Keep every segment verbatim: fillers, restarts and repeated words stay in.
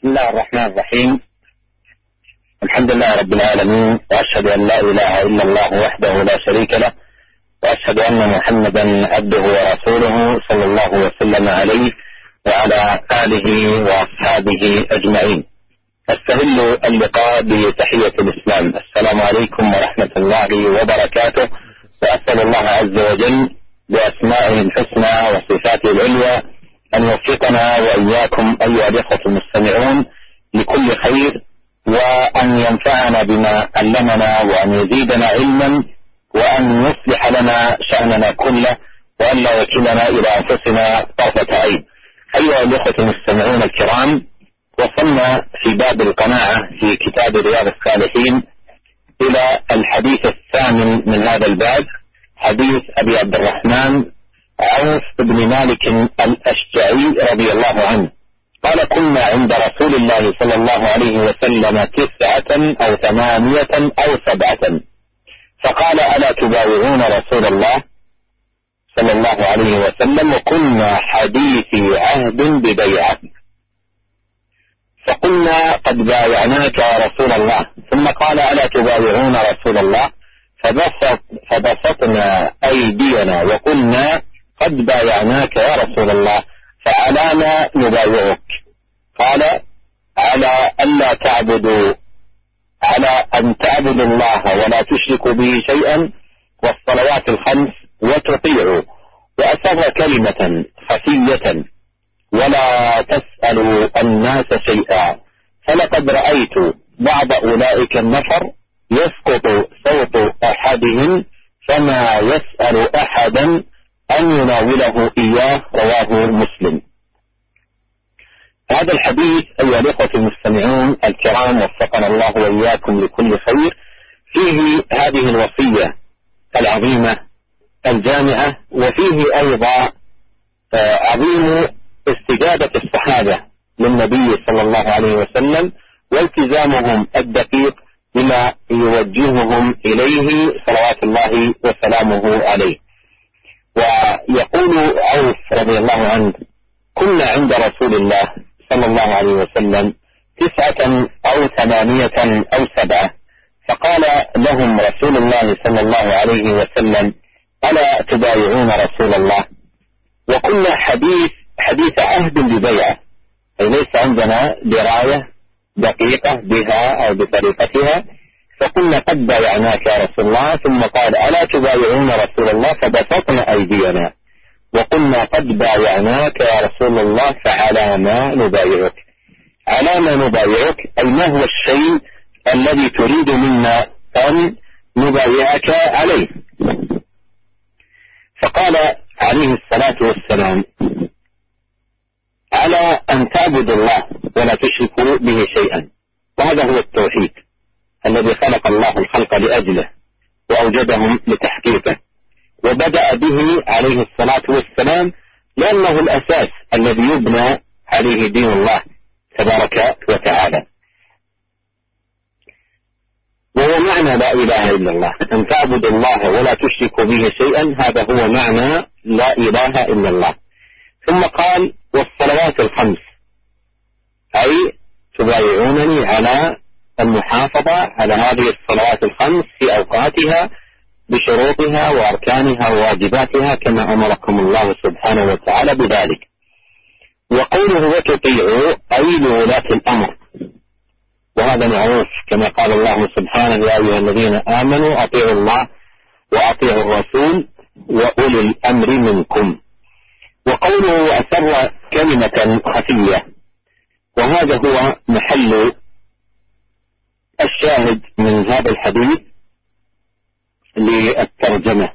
بسم الله الرحمن الرحيم. الحمد لله رب العالمين، وأشهد أن لا إله إلا الله وحده لا شريك له، وأشهد أن محمدا عبده ورسوله صلى الله وسلم عليه وعلى آله وأصحابه أجمعين. أستهل اللقاء بتحية الإسلام، السلام عليكم ورحمة الله وبركاته، وأسأل الله عز وجل بأسمائه الحسنى وصفاته العليا أن يوفقنا وإياكم أيها الإخوة المستمعون لكل خير، وأن ينفعنا بما علمنا، وأن يزيدنا علما، وأن يصلح لنا شأننا كله، وأن لا يكلنا إلى أنفسنا طرفة عين. أيها الإخوة المستمعون الكرام، وصلنا في باب القناعة في كتاب رياض الصالحين إلى الحديث الثامن من هذا الباب، حديث أبي عبد الرحمن عوف بن مالك الأشجعي رضي الله عنه قال: كنا عند رسول الله صلى الله عليه وسلم تسعة أو ثمانية أو سبعة، فقال: ألا تبايعون رسول الله صلى الله عليه وسلم؟ وكنا حديثي عهد ببيعة، فقلنا: قد بايعناك يا رسول الله. ثم قال: ألا تبايعون رسول الله؟ فبسط فبسطنا أيدينا وقلنا: قد بايعناك يا رسول الله، فعلى ما نبايعك؟ قال: على ألا تعبدوا على أن تعبدوا الله ولا تشركوا به شيئا، والصلوات الخمس، وتطيعوا، وأسر كلمة خفية: ولا تسألوا الناس شيئا. فلقد رأيت بعض أولئك النفر يسقط صوت أحدهم فما يسأل أحدا أن يناوله إياه. رواه مسلم. هذا الحديث أيها الإخوة المستمعون الكرام، وفقنا الله وإياكم لكل خير، فيه هذه الوصية العظيمة الجامعة، وفيه أيضا عظيم استجابة الصحابة للنبي صلى الله عليه وسلم، والتزامهم الدقيق بما يوجههم إليه صلوات الله وسلامه عليه. ويقول عوف رضي الله عنه: كنا عند رسول الله صلى الله عليه وسلم تسعة أو ثمانية أو سبعة، فقال لهم رسول الله صلى الله عليه وسلم: ألا تبايعون رسول الله؟ وكنا حديث حديث عهد ببيعة، أي ليس عندنا دراية دقيقة بها أو بطريقتها، فقلنا: قد بايعناك يا رسول الله. ثم قال: ألا تبايعون رسول الله؟ فبسطنا أيدينا وقلنا: قد بايعناك يا رسول الله، فعلى ما نبايعك؟ على ما نبايعك أي ما هو الشيء الذي تريد منا أن نبايعك عليه؟ فقال عليه الصلاة والسلام: على أن تعبدوا الله ولا تشركوا به شيئا. وهذا هو التوحيد الذي خلق الله الخلق لأجله وأوجدهم لتحقيقه، وبدأ به عليه الصلاة والسلام لأنه الأساس الذي يبنى عليه دين الله تبارك وتعالى. وهو معنى لا إله إلا الله، أن تعبدوا الله ولا تشركوا به شيئا، هذا هو معنى لا إله إلا الله. ثم قال: والصلوات الخمس، أي تبايعونني على المحافظة على هذه الصلوات الخمس في أوقاتها بشروطها وأركانها وواجباتها كما أمركم الله سبحانه وتعالى بذلك. وقوله وتطيعوا أي لولاة الأمر، وهذا معروف كما قال الله سبحانه: يا أيها الذين آمنوا أطيعوا الله وأطيعوا الرسول وأولي الأمر منكم. وقوله أسر كلمة خفية، وهذا هو محل الشاهد من هذا الحديث للترجمة.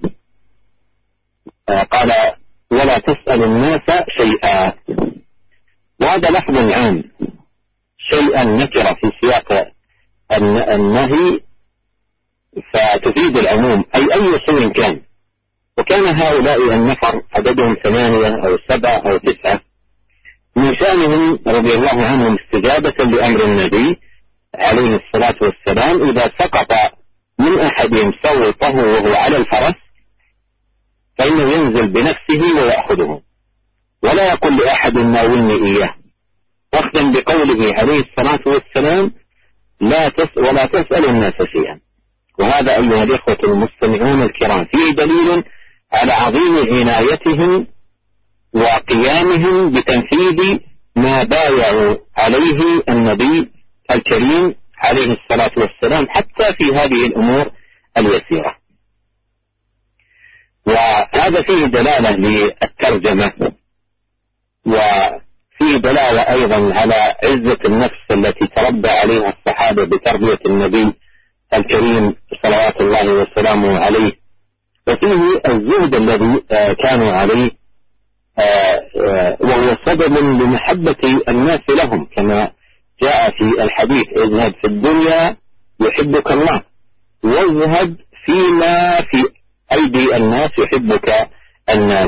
قال: ولا تسأل الناس شيئا، وهذا لفظ عام، شيئا نكرة في سياق النهي فتفيد العموم، أي أي شيء كان. وكان هؤلاء النفر عددهم ثمانية أو سبعة أو تسعة، من شأنهم رضي الله عنهم استجابة لأمر النبي عليه الصلاة والسلام، إذا سقط من أحدهم سوطه وهو على الفرس فإنه ينزل بنفسه ويأخذه، ولا يقول لأحد ناولني إياه، أخذا بقوله عليه الصلاة والسلام لا تسأل ولا تسأل الناس شيئا. وهذا أيها الإخوة المستمعون الكرام فيه دليل على عظيم عنايتهم وقيامهم بتنفيذ ما بايعوا عليه النبي الكريم عليه الصلاة والسلام حتى في هذه الأمور اليسيرة. وهذا فيه دلالة للترجمة، وفيه دلالة أيضا على عزة النفس التي تربى عليها الصحابة بتربية النبي الكريم صلوات الله وسلامه عليه، وفيه الزهد الذي كانوا عليه، وهو سبب لمحبة الناس لهم كما جاء في الحديث: اذهب في الدنيا يحبك الله، واذهب فيما في أيدي الناس يحبك الناس.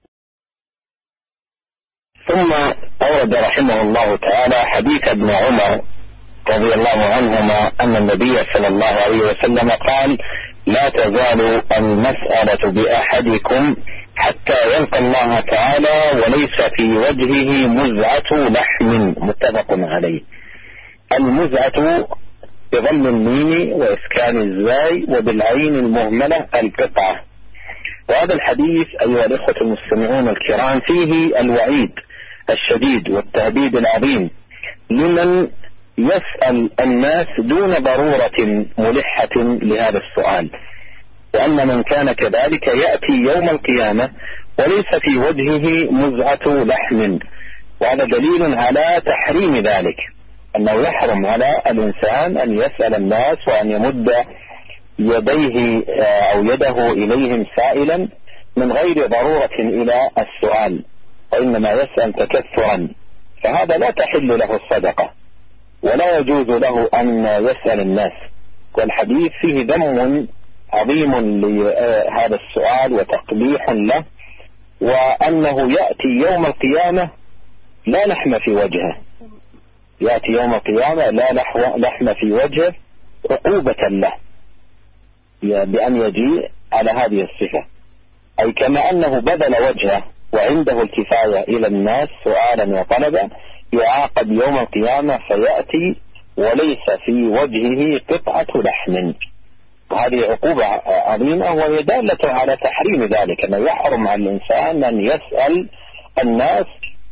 ثم أورد رحمه الله تعالى حديث ابن عمر رضي الله عنهما أن النبي صلى الله عليه وسلم قال: لا تزال المسألة بأحدكم حتى يلقى الله تعالى وليس في وجهه مزعة لحم. متفق عليه. المزعة بضم الميم وإسكان الزاي وبالعين المهملة القطعة. وهذا الحديث أيها الإخوة المستمعون الكرام فيه الوعيد الشديد والتهديد العظيم لمن يسأل الناس دون ضرورة ملحة لهذا السؤال، وأن من كان كذلك يأتي يوم القيامة وليس في وجهه مزعة لحم. وهذا دليل على تحريم ذلك، أنه يحرم على الإنسان أن يسأل الناس وأن يمد يديه أو يده إليهم سائلا من غير ضرورة إلى السؤال، وإنما يسأل تكثرا، فهذا لا تحل له الصدقة ولا يجوز له أن يسأل الناس. والحديث فيه ذم عظيم لهذا السؤال وتقبيح له، وأنه يأتي يوم القيامة لا لحم في وجهه، يأتي يوم القيامة لا لحم في وجهه عقوبة له بأن يجيء على هذه الصفة، أي كما أنه بذل وجهه وعنده الكفاية إلى الناس سؤالا وطلبا، يعاقب يوم القيامة فيأتي وليس في وجهه قطعة لحم. هذه عقوبة عظيمة، وهي دالة على تحريم ذلك، أنه يحرم على الإنسان أن يسأل الناس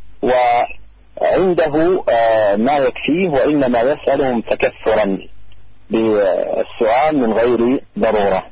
وعنده ما يكفيه، وإنما يسألهم تكثرا بالسؤال من غير ضرورة.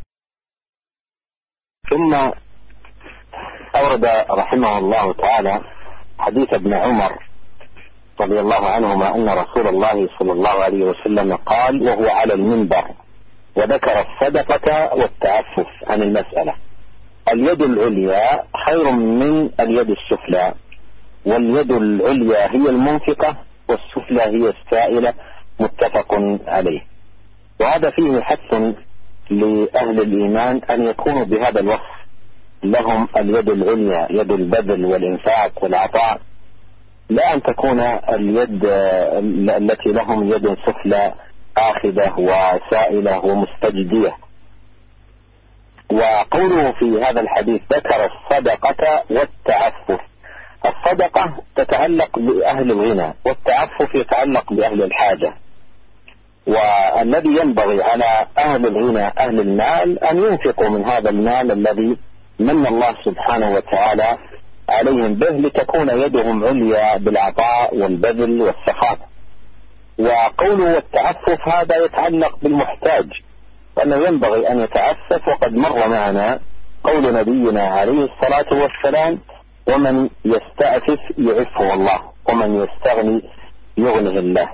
ثم أورد رحمه الله تعالى حديث ابن عمر رضي الله عنهما أن رسول الله صلى الله عليه وسلم قال وهو على المنبر، وذكر الصدقة والتعفف عن المسألة: اليد العليا خير من اليد السفلى، واليد العليا هي المنفقة والسفلى هي السائلة. متفق عليه. وهذا فيه حث لأهل الإيمان أن يكونوا بهذا الوصف، لهم اليد العليا، يد البذل والإنفاق والعطاء، لا أن تكون اليد التي لهم يد سفلى آخذة وسائلة ومستجدية. وقوله في هذا الحديث ذكر الصدقة والتعفف. الصدقة تتعلق بأهل الغنى، والتعفف يتعلق بأهل الحاجة. والذي ينبغي على أهل الغنى أهل المال أن ينفقوا من هذا المال الذي من الله سبحانه وتعالى عليهم به، لتكون يدهم عليا بالعطاء والبذل والسخاء. وقوله والتعفف هذا يتعلق بالمحتاج، وأنه ينبغي أن يتعفف، وقد مر معنا قول نبينا عليه الصلاة والسلام: ومن يستعفف يعفه الله، ومن يستغني يغنه الله.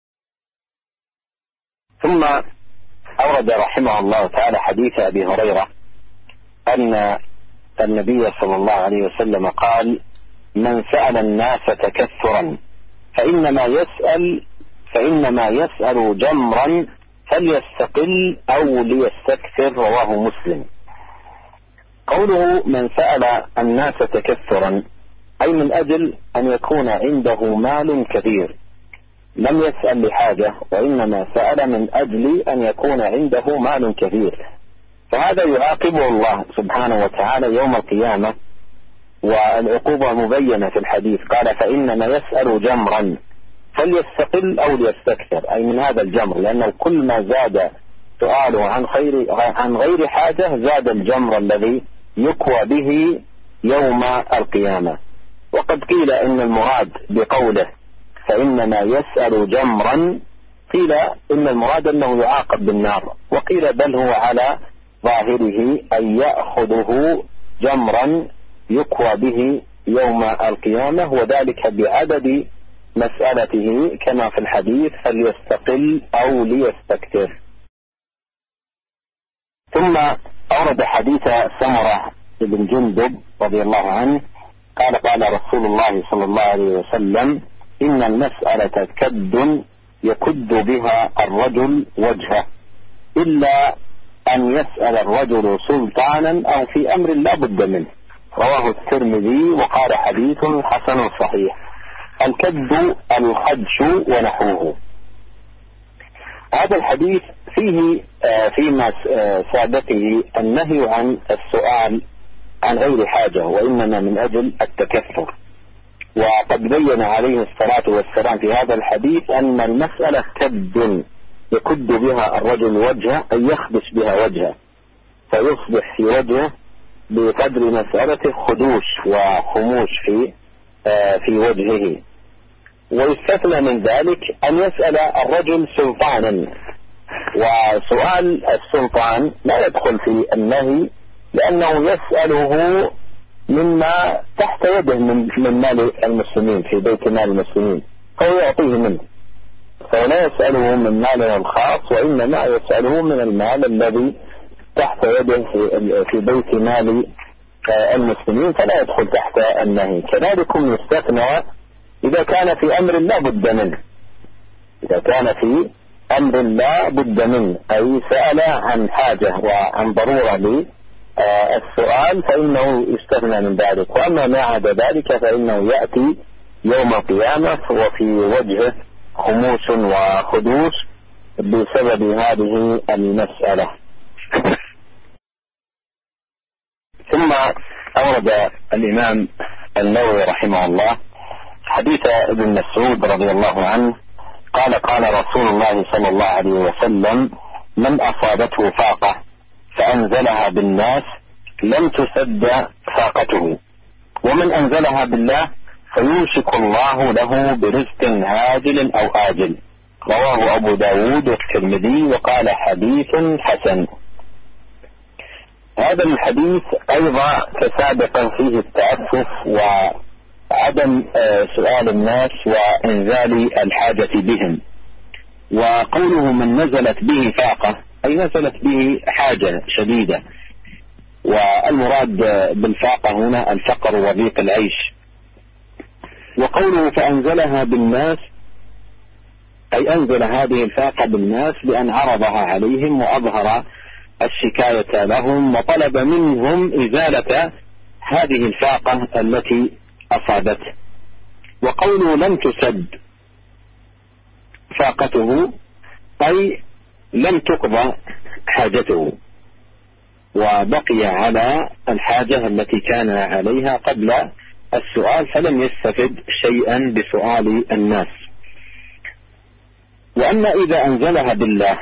ثم أورد رحمه الله تعالى حديث أبي هريرة أن النبي صلى الله عليه وسلم قال: من سأل الناس تكثرا فإنما يسأل فإنما يسأل جمرا فليستقل أو ليستكثر. رواه مسلم. قوله من سأل الناس تكثرا أي من أجل أن يكون عنده مال كثير، لم يسأل لحاجة، وإنما سأل من أجل أن يكون عنده مال كثير، فهذا يعاقبه الله سبحانه وتعالى يوم القيامة. والعقوبة مبينة في الحديث، قال: فإنما يسأل جمرا، فليستقل أو ليستكثر، أي من هذا الجمر، لأنه كل ما زاد سؤاله عن خير عن غير حاجة زاد الجمر الذي يكوى به يوم القيامة. وقد قيل إن المراد بقوله فإنما يسأل جمرا، قيل إن المراد أنه يعاقب بالنار، وقيل بل هو على ظاهره أن يأخذه جمرا يكوى به يوم القيامة، وذلك بعدد مسألته كما في الحديث فليستقل أو ليستكثر. ثم أورد حديث سمرة بن جندب رضي الله عنه قال قال رسول الله صلى الله عليه وسلم إن المسألة كد يكد بها الرجل وجهه إلا أن يسأل الرجل سلطانا أو في أمر لا بد منه. رواه الترمذي وقال حديث حسن صحيح. الكد الخدش ونحوه. هذا الحديث فيه فيما سابقه النهي عن السؤال عن غير حاجة وإنما من أجل التكثر، وقد بين عليه الصلاة والسلام في هذا الحديث أن المسألة كد يكد بها الرجل وجهه أي يخدش بها وجهه فيصبح في وجهه بقدر مسألة خدوش وخموش في في وجهه. ويستثنى من ذلك أن يسأل الرجل سلطانا، وسؤال السلطان لا يدخل في النهي لأنه يسأله مما تحت يده من مال المسلمين في بيت مال المسلمين فهو يعطيه منه، فلا يسأله من ماله الخاص وإنما يسأله من المال الذي تحت يده في بيت مال المسلمين فلا يدخل تحت النهي. كذلك يستثنى إذا كان في أمر لا بد منه، إذا كان في أمر لا بد منه أي سأل عن حاجة وعن ضرورة للسؤال فإنه يستثنى من ذلك. وأما ما عدا ذلك فإنه يأتي يوم القيامة وفي وجهه خموس وخدوش بسبب هذه المسألة. ثم أورد الإمام النووي رحمه الله حديث ابن مسعود رضي الله عنه قال قال رسول الله صلى الله عليه وسلم من أصابته فاقة فأنزلها بالناس لم تسد فاقته، ومن أنزلها بالله فيوشك الله له برزق عاجل أو آجل. رواه أبو داود والترمذي وقال حديث حسن. هذا الحديث أيضا كسابقا فيه التأسف وعدم سؤال الناس وإنزال الحاجة بهم. وقوله من نزلت به فاقة أي نزلت به حاجة شديدة، والمراد بالفاقة هنا الفقر وضيق العيش. وقوله فأنزلها بالناس أي أنزل هذه الفاقة بالناس بأن عرضها عليهم وأظهر الشكاية لهم وطلب منهم إزالة هذه الفاقة التي أصابته. وقوله لم تسد فاقته أي لم تقضى حاجته وبقي على الحاجة التي كان عليها قبل السؤال فلم يستفد شيئا بسؤال الناس. وأما إذا أنزلها بالله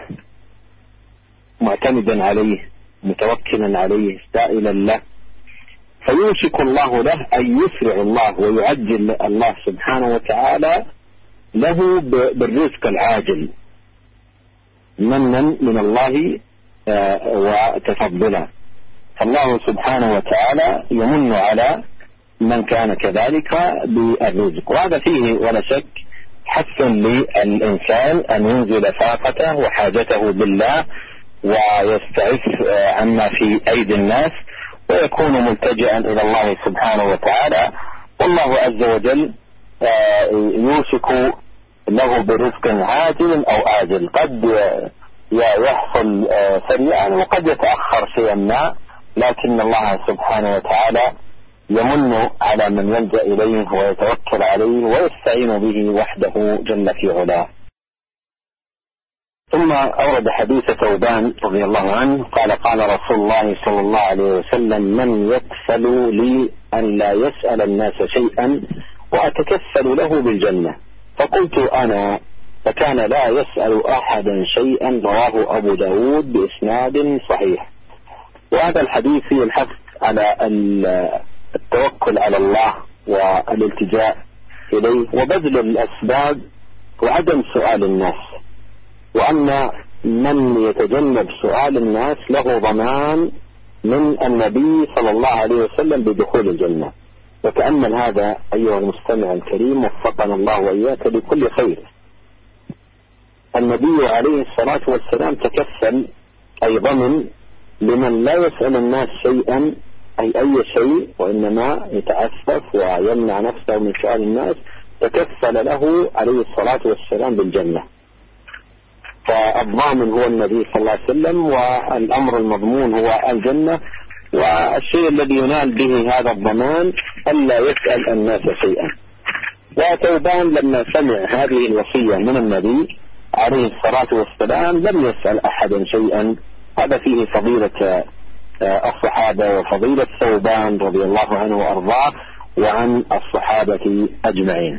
معتمدا عليه متوكلا عليه سائلا له فيوشك الله له أن يسرع الله ويعجل الله سبحانه وتعالى له بالرزق العاجل منا من الله وتفضلا. فالله سبحانه وتعالى يمن على من كان كذلك بالرزق، وهذا فيه ولا شك حث للإنسان أن ينزل فاقته وحاجته بالله ويستعف عما في أيدي الناس ويكون ملتجئا إلى الله سبحانه وتعالى. والله عز وجل يوشك له برزق عاجل أو آجل، قد يحصل سريعا وقد يتأخر شيئا ما، لكن الله سبحانه وتعالى يمن على من يلجأ إليه ويتوكل عليه ويستعين به وحده جل في علاه. ثم أورد حديث ثوبان رضي الله عنه قال قال رسول الله صلى الله عليه وسلم من يكفل لي أن لا يسأل الناس شيئا وأتكفل له بالجنة. فقلت أنا، فكان لا يسأل أحدا شيئا، رواه أبو داود بإسناد صحيح. وهذا الحديث فيه الحث على التوكل على الله والالتجاء إليه وبذل الأسباب وعدم سؤال الناس، وأن من يتجنب سؤال الناس له ضمان من النبي صلى الله عليه وسلم بدخول الجنة. وتأمل هذا أيها المستمع الكريم، وفقنا الله وإياك لكل خير. النبي عليه الصلاة والسلام تكفل أي ضمن لمن لا يسأل الناس شيئا أي أي شيء، وإنما يتعفف ويمنع نفسه من سؤال الناس، تكفل له عليه الصلاة والسلام بالجنة. فالضامن هو النبي صلى الله عليه وسلم، والأمر المضمون هو الجنة، والشيء الذي ينال به هذا الضمان ألا يسأل الناس شيئا. وثوبان لما سمع هذه الوصية من النبي عليه الصلاة والسلام لم يسأل أحدا شيئا. هذا فيه فضيلة الصحابة وفضيلة ثوبان رضي الله عنه وأرضاه وعن الصحابة أجمعين.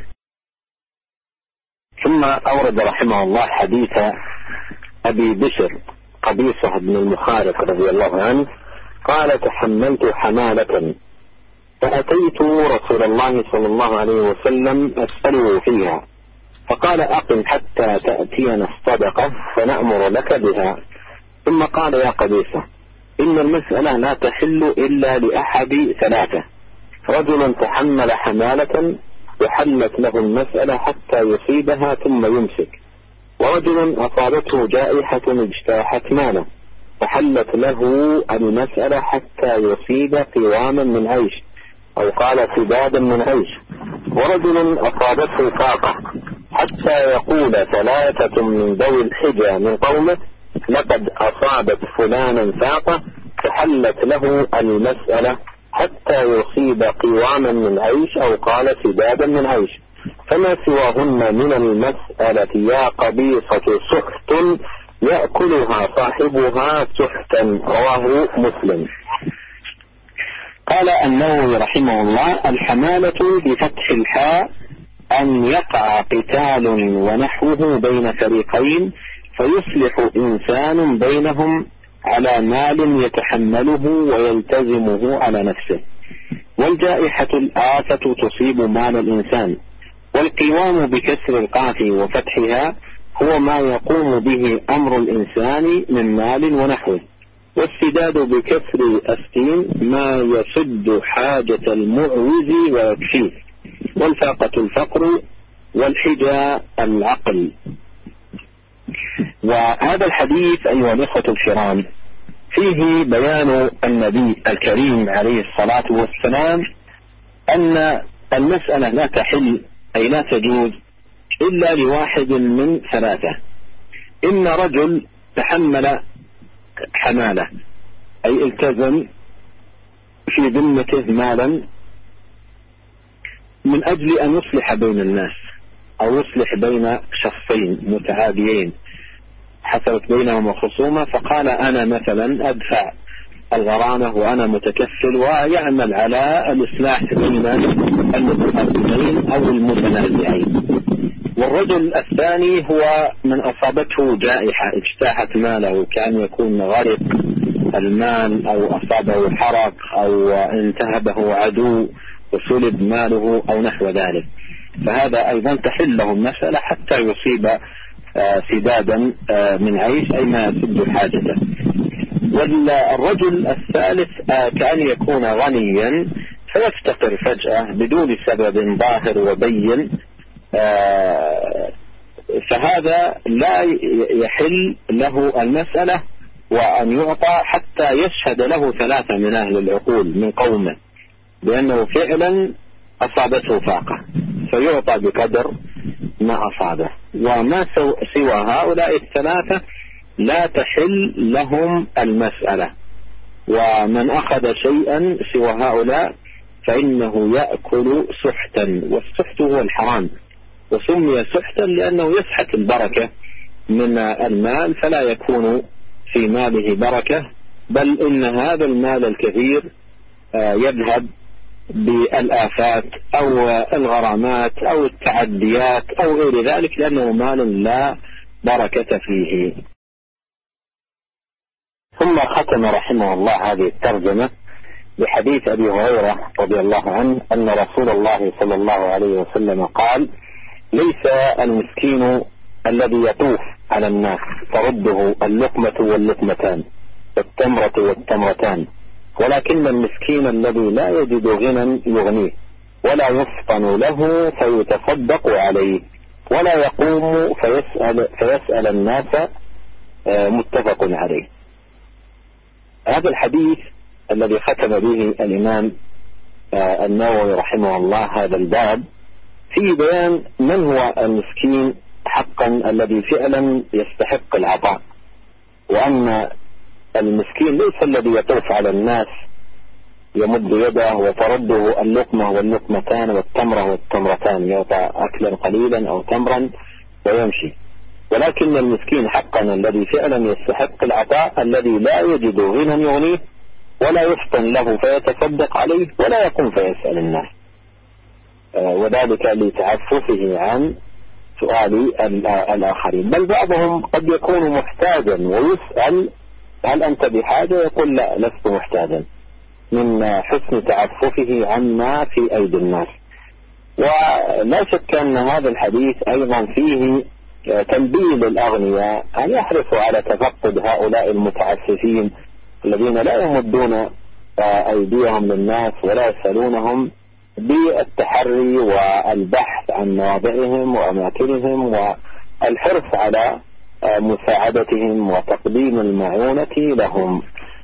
ثم أورد رحمه الله حديث أبي بشر قبيصة بن المخارق رضي الله عنه قال: تحملت حمالة فأتيت رسول الله صلى الله عليه وسلم أسأله فيها، فقال: أقم حتى تأتينا الصدقة فنأمر لك بها. ثم قال: يا قبيصة، إن المسألة لا تحل إلا لأحد ثلاثة: رجل تحمل حمالة وحلت له المسألة حتى يصيبها ثم يمسك، ورجل أصابته جائحة اجتاحت ماله فحلت له المسألة حتى يصيب قواما من عيش، أو قال سدادا من عيش، ورجل أصابته فاقة حتى يقول ثلاثة من ذوي الحجى من قومه: لقد أصابت فلانا فاقة، فحلت له المسألة حتى يصيب قواما من عيش، أو قال سدادا من عيش، فما سواهن من المسألة يا قبيصة سحت يأكلها صاحبها سحتا. رواه مسلم. قال النووي رحمه الله: الحمالة بفتح الحاء أن يقع قتال ونحوه بين فريقين فيصلح إنسان بينهم على مال يتحمله ويلتزمه على نفسه. والجائحة الآفة تصيب مال الإنسان. والقوام بكسر القاف وفتحها هو ما يقوم به أمر الإنسان من مال ونحوه. والسداد بكسر السين ما يسد حاجة المعوز ويكفيه. والفاقة الفقر، والحجى العقل. وهذا الحديث أيها الإخوة الكرام فيه بيان النبي الكريم عليه الصلاة والسلام أن المسألة لا تحل أي لا تجوز إلا لواحد من ثلاثة: إن رجل تحمل حمالة أي التزم في ذمته مالا من أجل أن يصلح بين الناس أو يصلح بين شخصين متعاديين حصلت بينهم خصومة، فقال: أنا مثلا أدفع الغرامة وأنا متكفل، ويعمل على الإصلاح بين المتخاصمين أو المتنازعين. والرجل الثاني هو من أصابته جائحة اجتاحت ماله، كان يكون غرق المال أو أصابه حرق أو انتهبه عدو وسلب ماله أو نحو ذلك، فهذا أيضا تحل له المسألة حتى يصيب سدادا من عيش أي ما يسد حاجته. والرجل الثالث كأن يكون غنيا فيفتقر فجأة بدون سبب ظاهر وبين، فهذا لا يحل له المسألة وأن يعطى حتى يشهد له ثلاثة من أهل العقول من قومه بأنه فعلا أصابته فاقة، فيعطى بقدر ما أصابه. وما سوى هؤلاء الثلاثة لا تحل لهم المسألة، ومن أخذ شيئا سوى هؤلاء فإنه يأكل سحتا، والسحت هو الحرام، وسمي سحتا لأنه يسحت البركة من المال فلا يكون في ماله بركة، بل إن هذا المال الكثير يذهب بالآفات أو الغرامات أو التعديات أو غير ذلك، لأنه مال لا بركة فيه. ثم ختم رحمه الله هذه الترجمة بحديث أبي هريرة رضي الله عنه أن رسول الله صلى الله عليه وسلم قال: ليس المسكين الذي يطوف على الناس ترده اللقمة واللقمتان والتمرة والتمرتان، ولكن المسكين الذي لا يجد غنى يغنيه ولا يفطن له فيتصدق عليه ولا يقوم فيسأل, فيسأل الناس. متفق عليه. هذا الحديث الذي ختم به الإمام النووي رحمه الله هذا الباب فيه بيان من هو المسكين حقا الذي فعلا يستحق العطاء، وأن المسكين ليس الذي يطوف على الناس يمد يده وترده اللقمة واللقمتان والتمرة والتمرتان، يعطى أكلا قليلا أو تمرا ويمشي، ولكن المسكين حقا الذي فعلا يستحق العطاء الذي لا يجد غنى يغنيه ولا يفطن له فيتصدق عليه ولا يقوم فيسأل الناس، وذلك لتعففه عن سؤال الآخرين. بل بعضهم قد يكون محتاجا ويسأل: هل أنت بحاجة؟ يقول: لا، لست محتاجا، من حسن تعففه عما في أيدي الناس. ولا شك أن هذا الحديث أيضا فيه تنبيه للأغنياء أن يحرصوا على تفقد هؤلاء المتعففين الذين لا يمدون أيديهم للناس ولا يسألونهم، بالتحري والبحث عن مواضعهم وأماكنهم والحرص على مساعدتهم وتقديم المعونة لهم.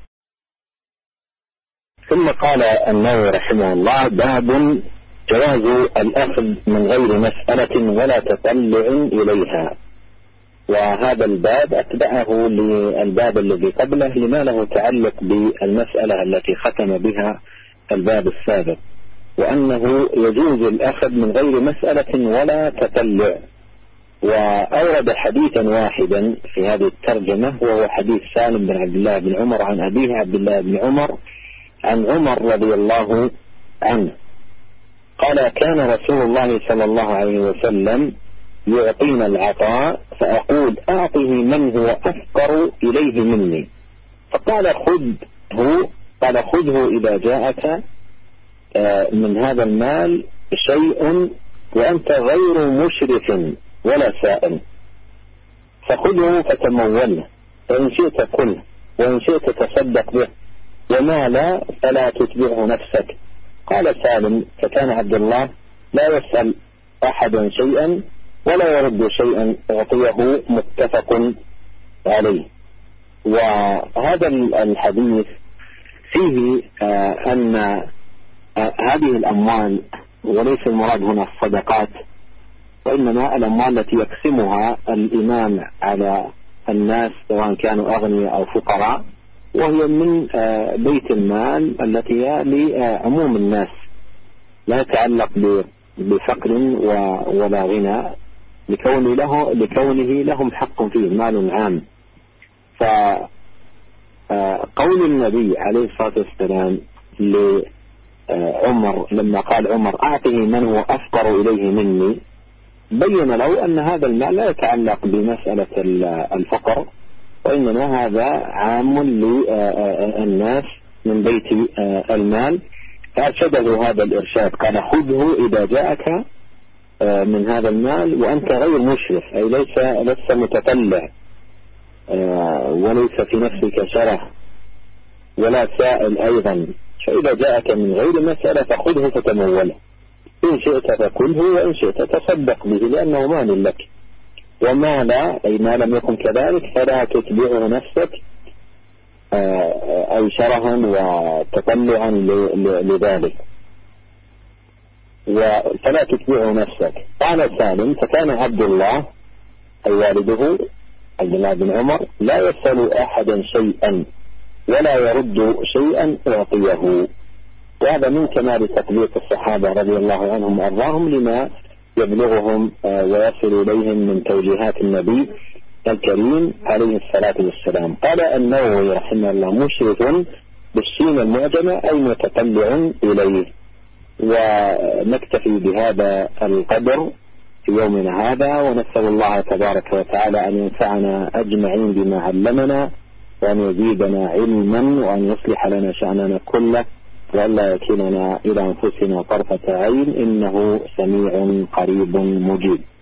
ثم قال النووي رحمه الله: باب جواز الأخذ من غير مسألة ولا تطلع إليها. وهذا الباب أتبعه للباب الذي قبله لما له تعلق بالمسألة التي ختم بها الباب السابق، وأنه يجوز الأخذ من غير مسألة ولا تطلع. وأورد حديثا واحدا في هذه الترجمة وهو حديث سالم بن عبد الله بن عمر عن أبيه عبد الله بن عمر عن عمر رضي الله عنه قال: كان رسول الله صلى الله عليه وسلم يعطينا العطاء فأقول: أعطه من هو أفقر إليه مني، فقال: خذه قال خذه إذا جاءك من هذا المال شيء وأنت غير مشرف ولا سائل، فخذه فتموله، فإن شئت كله وإن شئت تصدق به، وما لا فلا تتبعه نفسك. قال سالم: فكان عبد الله لا يسأل أحدا شيئا ولا يرد شيئا أعطيه. متفق عليه. وهذا الحديث فيه أن هذه الأموال، وليس المراد هنا الصدقات، وإنما الأموال التي يقسمها الإمام على الناس سواء كانوا أغنياء أو فقراء، وهي من بيت المال التي هي لعموم الناس، لا تتعلق بفقر ولا غنى، لكونه له لكونه لهم حق فيه، مال عام. فقول النبي عليه الصلاة والسلام لعمر لما قال عمر: أعطه من هو أفقر إليه مني، بين له أن هذا المال لا يتعلق بمسألة الفقر، وإنما هذا عام للناس من بيت المال. فأرشده هذا الإرشاد، قال: خذه إذا جاءك من هذا المال وأنت غير مشرف، أي ليس لست متطلع وليس في نفسك شره ولا سائل أيضا، فإذا جاءك من غير مسألة فخذه فتموله، إن شئت فكله وإن شئت تصدق به لأنه مال لك، وما لا أي ما لم يكن كذلك فلا تتبعه نفسك أي شرها وتطلعا لذلك، فلا تتبعه نفسك. قال سالم: فكان عبد الله أي والده عبد الله بن عمر لا يسأل أحدا شيئا ولا يرد شيئا أعطيه. وهذا من كمال تطبيق الصحابة رضي الله عنهم وأرضاهم لما يبلغهم ويصل إليهم من توجيهات النبي الكريم عليه الصلاة والسلام. قال النووي رحمه الله: مشرف بالسين المعجمة أي متطلع إليه. ونكتفي بهذا القدر في يومنا هذا، ونسأل الله تبارك وتعالى أن ينفعنا أجمعين بما علمنا، وأن يزيدنا علما، وأن يصلح لنا شأننا كله، وأن لا يكلنا إلى أنفسنا طرفة عين، إنه سميع قريب مجيب.